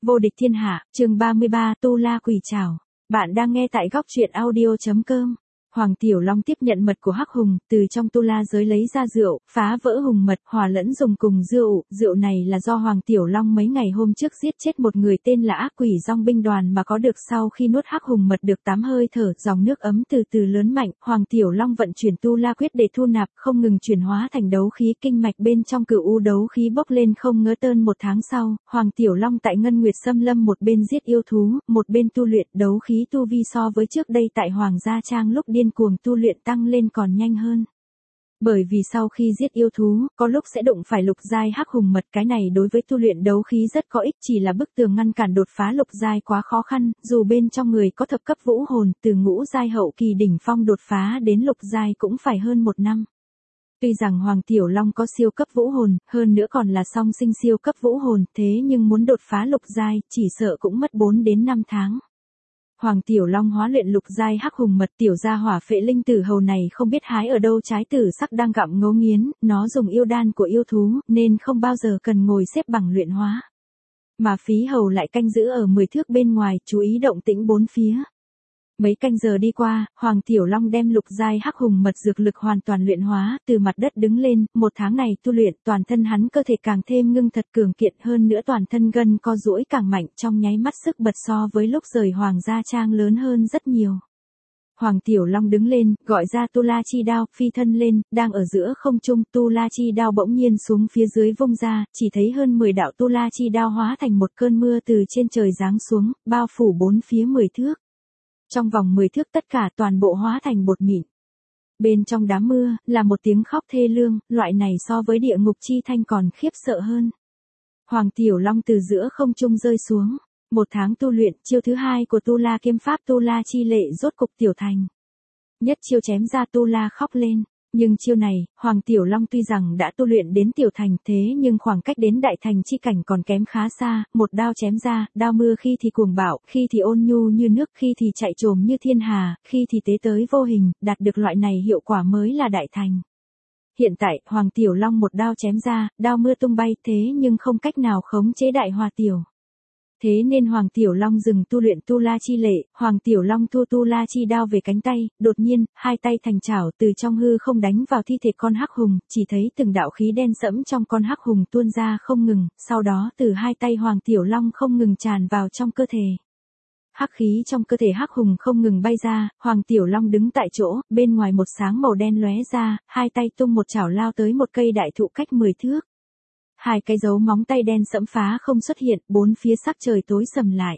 Vô địch thiên hạ, chương 33, Tu La Quỷ Trảo. Bạn đang nghe tại góc truyện audio.com. Hoàng Tiểu Long tiếp nhận mật của Hắc Hùng, từ trong tu la giới lấy ra rượu, phá vỡ hùng mật, hòa lẫn dùng cùng rượu này là do Hoàng Tiểu Long mấy ngày hôm trước giết chết một người tên là Ác Quỷ Dong binh đoàn mà có được sau khi nuốt Hắc Hùng mật được 8 hơi thở, dòng nước ấm từ từ lớn mạnh, Hoàng Tiểu Long vận chuyển tu la quyết để thu nạp, không ngừng chuyển hóa thành đấu khí, kinh mạch bên trong Cửu U đấu khí bốc lên không ngớ tơn. Một tháng sau, Hoàng Tiểu Long tại Ngân Nguyệt Xâm Lâm một bên giết yêu thú, một bên tu luyện đấu khí, tu vi so với trước đây tại Hoàng Gia Trang lúc điên cuồng tu luyện tăng lên còn nhanh hơn. Bởi vì sau khi giết yêu thú, có lúc sẽ đụng phải lục giai Hắc Hùng mật, cái này đối với tu luyện đấu khí rất có ích, chỉ là bức tường ngăn cản đột phá lục giai quá khó khăn, dù bên trong người có thập cấp vũ hồn, từ ngũ giai hậu kỳ đỉnh phong đột phá đến lục giai cũng phải hơn 1 năm. Tuy rằng Hoàng Tiểu Long có siêu cấp vũ hồn, hơn nữa còn là song sinh siêu cấp vũ hồn, thế nhưng muốn đột phá lục giai, chỉ sợ cũng mất 4 đến 5 tháng. Hoàng Tiểu Long hóa luyện lục giai Hắc Hùng mật, tiểu gia hỏa Phệ Linh Tử Hầu này không biết hái ở đâu trái tử sắc đang gặm ngấu nghiến, nó dùng yêu đan của yêu thú, nên không bao giờ cần ngồi xếp bằng luyện hóa. Mà Phí Hầu lại canh giữ ở 10 thước bên ngoài, chú ý động tĩnh bốn phía. Mấy canh giờ đi qua, Hoàng Tiểu Long đem lục giai Hắc Hùng mật dược lực hoàn toàn luyện hóa, từ mặt đất đứng lên, 1 tháng này tu luyện, toàn thân hắn cơ thể càng thêm ngưng thật cường kiện, hơn nữa toàn thân gân co duỗi càng mạnh, trong nháy mắt sức bật so với lúc rời Hoàng Gia Trang lớn hơn rất nhiều. Hoàng Tiểu Long đứng lên, gọi ra Tu La Chi Đao, phi thân lên, đang ở giữa không trung, Tu La Chi Đao bỗng nhiên xuống phía dưới vung ra, chỉ thấy hơn 10 đạo Tu La Chi Đao hóa thành một cơn mưa từ trên trời giáng xuống, bao phủ bốn phía 10 thước. Trong vòng 10 thước tất cả toàn bộ hóa thành bột mịn. Bên trong đám mưa, là một tiếng khóc thê lương, loại này so với địa ngục chi thanh còn khiếp sợ hơn. Hoàng Tiểu Long từ giữa không trung rơi xuống. 1 tháng tu luyện, chiêu thứ 2 của Tu La Kiếm Pháp Tu La Chi Lệ rốt cục tiểu thành. Nhất chiêu chém ra Tu La khóc lên. Nhưng chiêu này, Hoàng Tiểu Long tuy rằng đã tu luyện đến tiểu thành, thế nhưng khoảng cách đến đại thành chi cảnh còn kém khá xa, một đao chém ra, đao mưa khi thì cuồng bạo, khi thì ôn nhu như nước, khi thì chạy trồm như thiên hà, khi thì tế tới vô hình, đạt được loại này hiệu quả mới là đại thành. Hiện tại, Hoàng Tiểu Long một đao chém ra, đao mưa tung bay, thế nhưng không cách nào khống chế đại hòa tiểu. Thế nên Hoàng Tiểu Long dừng tu luyện Tu La Chi Lệ, Hoàng Tiểu Long thu Tu La Chi Đao về cánh tay, đột nhiên, hai tay thành chảo từ trong hư không đánh vào thi thể con Hắc Hùng, chỉ thấy từng đạo khí đen sẫm trong con Hắc Hùng tuôn ra không ngừng, sau đó từ hai tay Hoàng Tiểu Long không ngừng tràn vào trong cơ thể. Hắc khí trong cơ thể Hắc Hùng không ngừng bay ra, Hoàng Tiểu Long đứng tại chỗ, bên ngoài một sáng màu đen lóe ra, hai tay tung một chảo lao tới một cây đại thụ cách 10 thước. 2 cái dấu móng tay đen sẫm phá không xuất hiện, bốn phía sắc trời tối sầm lại.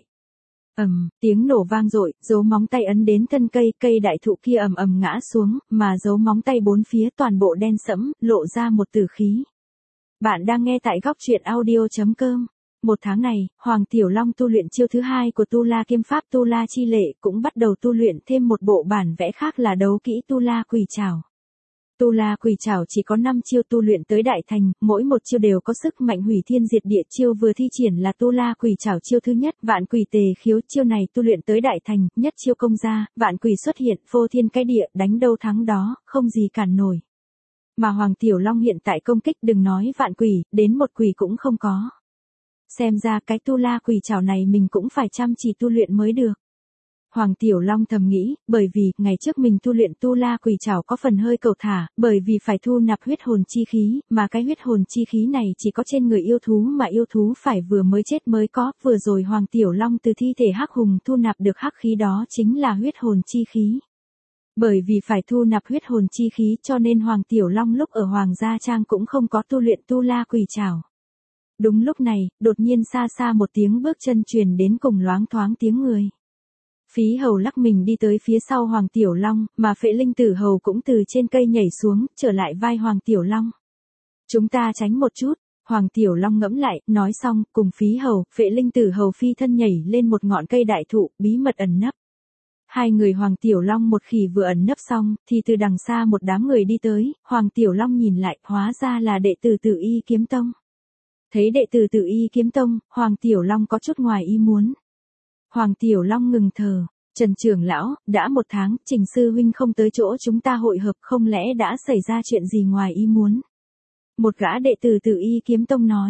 Tiếng nổ vang dội, dấu móng tay ấn đến thân cây, cây đại thụ kia ầm ầm ngã xuống, mà dấu móng tay bốn phía toàn bộ đen sẫm, lộ ra một tử khí. Bạn đang nghe tại góc truyện audio.com. 1 tháng này, Hoàng Tiểu Long tu luyện chiêu thứ 2 của Tu La Kiếm Pháp Tu La Chi Lệ, cũng bắt đầu tu luyện thêm một bộ bản vẽ khác là đấu kỹ Tu La Quỷ Trảo. Tu La Quỷ Trảo chỉ có 5 chiêu tu luyện tới đại thành, mỗi một chiêu đều có sức mạnh hủy thiên diệt địa, chiêu vừa thi triển là Tu La Quỷ Trảo chiêu thứ nhất, Vạn Quỷ Tề Khiếu, chiêu này tu luyện tới đại thành, nhất chiêu công ra, vạn quỷ xuất hiện, phô thiên cái địa, đánh đâu thắng đó, không gì cản nổi. Mà Hoàng Tiểu Long hiện tại công kích đừng nói vạn quỷ, đến một quỷ cũng không có. Xem ra cái Tu La Quỷ Trảo này mình cũng phải chăm chỉ tu luyện mới được. Hoàng Tiểu Long thầm nghĩ, bởi vì, ngày trước mình tu luyện Tu La Quỷ Trảo có phần hơi cầu thả, bởi vì phải thu nạp huyết hồn chi khí, mà cái huyết hồn chi khí này chỉ có trên người yêu thú mà yêu thú phải vừa mới chết mới có, vừa rồi Hoàng Tiểu Long từ thi thể Hắc Hùng thu nạp được hắc khí đó chính là huyết hồn chi khí. Bởi vì phải thu nạp huyết hồn chi khí cho nên Hoàng Tiểu Long lúc ở Hoàng Gia Trang cũng không có tu luyện Tu La Quỷ Trảo. Đúng lúc này, đột nhiên xa xa một tiếng bước chân truyền đến cùng loáng thoáng tiếng người. Phí Hầu lắc mình đi tới phía sau Hoàng Tiểu Long, mà Phệ Linh Tử Hầu cũng từ trên cây nhảy xuống, trở lại vai Hoàng Tiểu Long. Chúng ta tránh một chút, Hoàng Tiểu Long ngẫm lại, nói xong, cùng Phí Hầu, Phệ Linh Tử Hầu phi thân nhảy lên một ngọn cây đại thụ, bí mật ẩn nấp. Hai người Hoàng Tiểu Long một khỉ vừa ẩn nấp xong, thì từ đằng xa một đám người đi tới, Hoàng Tiểu Long nhìn lại, hóa ra là đệ tử Tử Y Kiếm Tông. Thấy đệ tử Tử Y Kiếm Tông, Hoàng Tiểu Long có chút ngoài ý muốn. Hoàng Tiểu Long ngừng thở, Trần trưởng lão, đã 1 tháng, Trình sư huynh không tới chỗ chúng ta hội hợp, không lẽ đã xảy ra chuyện gì ngoài ý muốn? Một gã đệ tử Tử Y Kiếm Tông nói,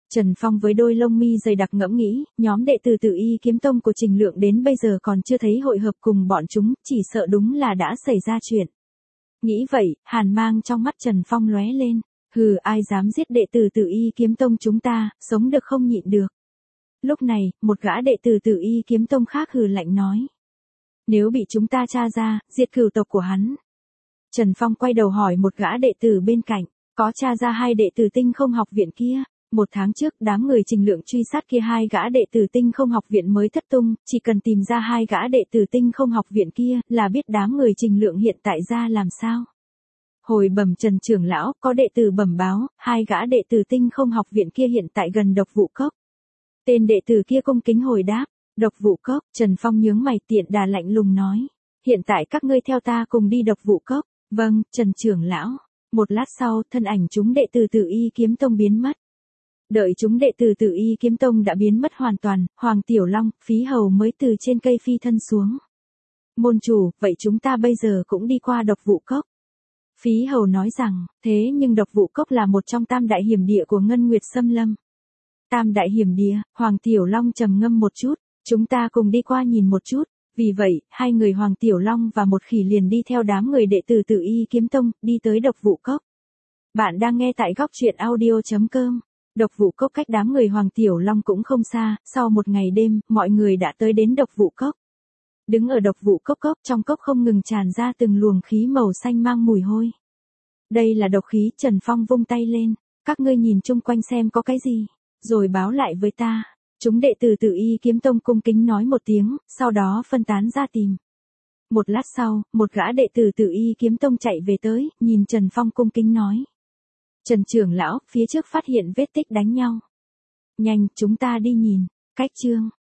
Trần Phong với đôi lông mi dày đặc ngẫm nghĩ, nhóm đệ tử Tử Y Kiếm Tông của Trình Lượng đến bây giờ còn chưa thấy hội hợp cùng bọn chúng, chỉ sợ đúng là đã xảy ra chuyện. Nghĩ vậy, hàn mang trong mắt Trần Phong lóe lên, hừ, ai dám giết đệ tử Tử Y Kiếm Tông chúng ta, sống được không nhịn được. Lúc này, một gã đệ tử Tử Y Kiếm Tông khác hừ lạnh nói. Nếu bị chúng ta tra ra, diệt cửu tộc của hắn. Trần Phong quay đầu hỏi một gã đệ tử bên cạnh, có tra ra hai đệ tử Tinh Không Học Viện kia. 1 tháng trước, đám người Trình Lượng truy sát kia hai gã đệ tử Tinh Không Học Viện mới thất tung, chỉ cần tìm ra hai gã đệ tử Tinh Không Học Viện kia, là biết đám người Trình Lượng hiện tại ra làm sao. Hồi bẩm Trần trưởng lão, có đệ tử bẩm báo, hai gã đệ tử Tinh Không Học Viện kia hiện tại gần Độc Vụ Cốc. Tên đệ tử kia cung kính hồi đáp, Độc Vụ Cốc. Trần Phong nhướng mày, tiện đà lạnh lùng nói, hiện tại các ngươi theo ta cùng đi Độc Vụ Cốc. Vâng, Trần trưởng lão. Một lát sau, thân ảnh chúng đệ tử Tử Y Kiếm Tông biến mất. Đợi chúng đệ tử Tử Y Kiếm Tông đã biến mất hoàn toàn, Hoàng Tiểu Long, Phí Hầu mới từ trên cây phi thân xuống. Môn chủ, vậy chúng ta bây giờ cũng đi qua Độc Vụ Cốc. Phí Hầu nói rằng, thế nhưng Độc Vụ Cốc là một trong tam đại hiểm địa của Ngân Nguyệt Xâm Lâm. Tam đại hiểm địa, Hoàng Tiểu Long trầm ngâm một chút, chúng ta cùng đi qua nhìn một chút. Vì vậy, hai người Hoàng Tiểu Long và một khỉ liền đi theo đám người đệ tử Tử Y Kiếm Tông, đi tới Độc Vụ Cốc. Bạn đang nghe tại góc truyện audio.com. Độc Vụ Cốc cách đám người Hoàng Tiểu Long cũng không xa, sau một ngày đêm, mọi người đã tới đến Độc Vụ Cốc. Đứng ở Độc Vụ Cốc trong cốc không ngừng tràn ra từng luồng khí màu xanh mang mùi hôi. Đây là độc khí, Trần Phong vung tay lên, các ngươi nhìn chung quanh xem có cái gì, rồi báo lại với ta. Chúng đệ tử Tử Y Kiếm Tông cung kính nói một tiếng, sau đó phân tán ra tìm. Một lát sau, một gã đệ tử Tử Y Kiếm Tông chạy về tới, nhìn Trần Phong cung kính nói. Trần trưởng lão, phía trước phát hiện vết tích đánh nhau. Nhanh, chúng ta đi nhìn. Cách chương